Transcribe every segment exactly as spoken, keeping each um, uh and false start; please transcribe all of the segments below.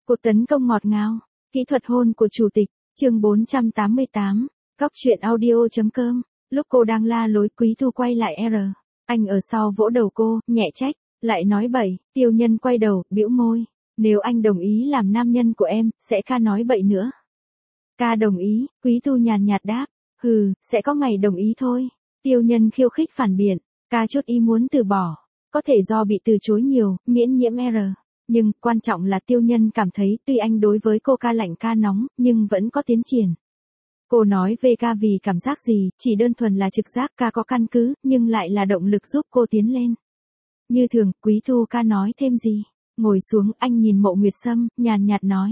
Cuộc tấn công ngọt ngào, kỹ thuật hôn của chủ tịch, chương bốn trăm tám mươi tám, góc truyện audio.com, lúc cô đang la lối Quý Thu quay lại R. Anh ở sau vỗ đầu cô, nhẹ trách, lại nói bậy, Tiêu Nhân quay đầu, bĩu môi, nếu anh đồng ý làm nam nhân của em, sẽ ca nói bậy nữa. Ca đồng ý, Quý Thu nhàn nhạt đáp, hừ, sẽ có ngày đồng ý thôi. Tiêu Nhân khiêu khích phản biện, ca chút ý muốn từ bỏ, có thể do bị từ chối nhiều, miễn nhiễm R. Nhưng, quan trọng là Tiêu Nhân cảm thấy tuy anh đối với cô ca lạnh ca nóng, nhưng vẫn có tiến triển. Cô nói về ca vì cảm giác gì, chỉ đơn thuần là trực giác ca có căn cứ, nhưng lại là động lực giúp cô tiến lên. Như thường, Quý Thu ca nói thêm gì. Ngồi xuống, anh nhìn Mộ Nguyệt Sâm, nhàn nhạt nói.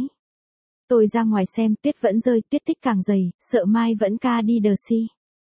Tôi ra ngoài xem, tuyết vẫn rơi, tuyết tích càng dày, sợ mai vẫn ca đi đờ si.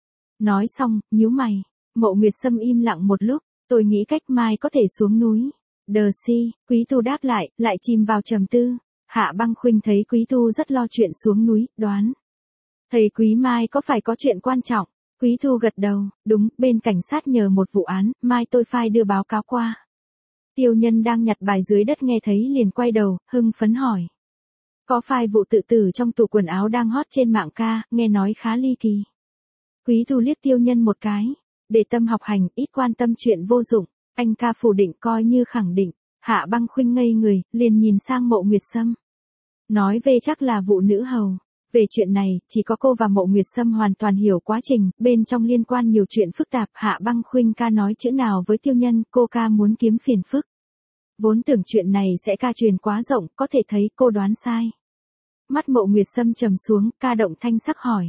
Nói xong, nhíu mày. Mộ Nguyệt Sâm im lặng một lúc, tôi nghĩ cách mai có thể xuống núi. Đờ si, Quý Thu đáp lại, lại chìm vào trầm tư. Hạ Băng Khuynh thấy Quý Thu rất lo chuyện xuống núi, đoán. Thầy Quý mai có phải có chuyện quan trọng? Quý Thu gật đầu, đúng, bên cảnh sát nhờ một vụ án, mai tôi phai đưa báo cáo qua. Tiêu Nhân đang nhặt bài dưới đất nghe thấy liền quay đầu, hưng phấn hỏi. Có phai vụ tự tử trong tủ quần áo đang hot trên mạng ca, nghe nói khá ly kỳ. Quý Thu liếc Tiêu Nhân một cái. Để tâm học hành, ít quan tâm chuyện vô dụng. Anh ca phủ định coi như khẳng định. Hạ Băng Khuynh ngây người, liền nhìn sang Mộ Nguyệt Sâm. Nói về chắc là vụ nữ hầu. Về chuyện này, chỉ có cô và Mộ Nguyệt Sâm hoàn toàn hiểu quá trình, bên trong liên quan nhiều chuyện phức tạp. Hạ Băng Khuynh ca nói chữ nào với Tiêu Nhân, cô ca muốn kiếm phiền phức. Vốn tưởng chuyện này sẽ ca truyền quá rộng, có thể thấy cô đoán sai. Mắt Mộ Nguyệt Sâm trầm xuống, ca động thanh sắc hỏi.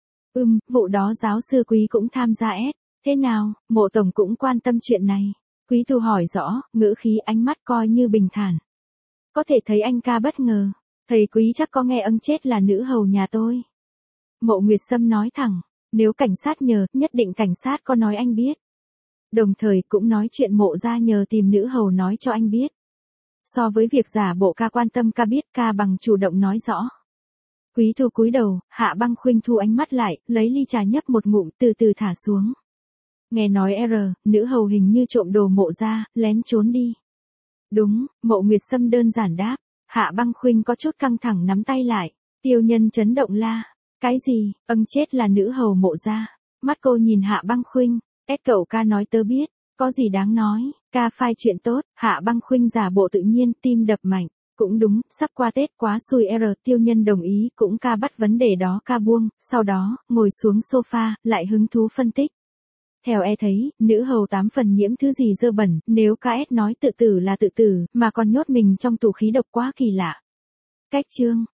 Ừm, vụ đó giáo sư Quý cũng tham gia ép. Thế nào, Mộ Tổng cũng quan tâm chuyện này. Quý Thu hỏi rõ, ngữ khí ánh mắt coi như bình thản. Có thể thấy anh ca bất ngờ. Thầy Quý chắc có nghe âng chết là nữ hầu nhà tôi. Mộ Nguyệt Sâm nói thẳng, nếu cảnh sát nhờ, nhất định cảnh sát có nói anh biết. Đồng thời cũng nói chuyện Mộ gia nhờ tìm nữ hầu nói cho anh biết. So với việc giả bộ ca quan tâm ca biết ca bằng chủ động nói rõ. Quý Thu cúi đầu, Hạ Băng Khuynh thu ánh mắt lại, lấy ly trà nhấp một ngụm từ từ thả xuống. Nghe nói R, nữ hầu hình như trộm đồ Mộ gia, lén trốn đi. Đúng, Mộ Nguyệt Sâm đơn giản đáp. Hạ Băng Khuynh có chút căng thẳng nắm tay lại. Tiêu Nhân chấn động la. Cái gì, âng chết là nữ hầu Mộ gia. Mắt cô nhìn Hạ Băng Khuynh. Ét cậu ca nói tớ biết. Có gì đáng nói, ca phai chuyện tốt. Hạ Băng Khuynh giả bộ tự nhiên, tim đập mạnh. Cũng đúng, sắp qua Tết quá xui R. Tiêu Nhân đồng ý, cũng ca bắt vấn đề đó ca buông. Sau đó, ngồi xuống sofa, lại hứng thú phân tích. Theo e thấy, nữ hầu tám phần nhiễm thứ gì dơ bẩn, nếu ca ét nói tự tử là tự tử, mà còn nhốt mình trong tủ khí độc quá kỳ lạ. Cách chương,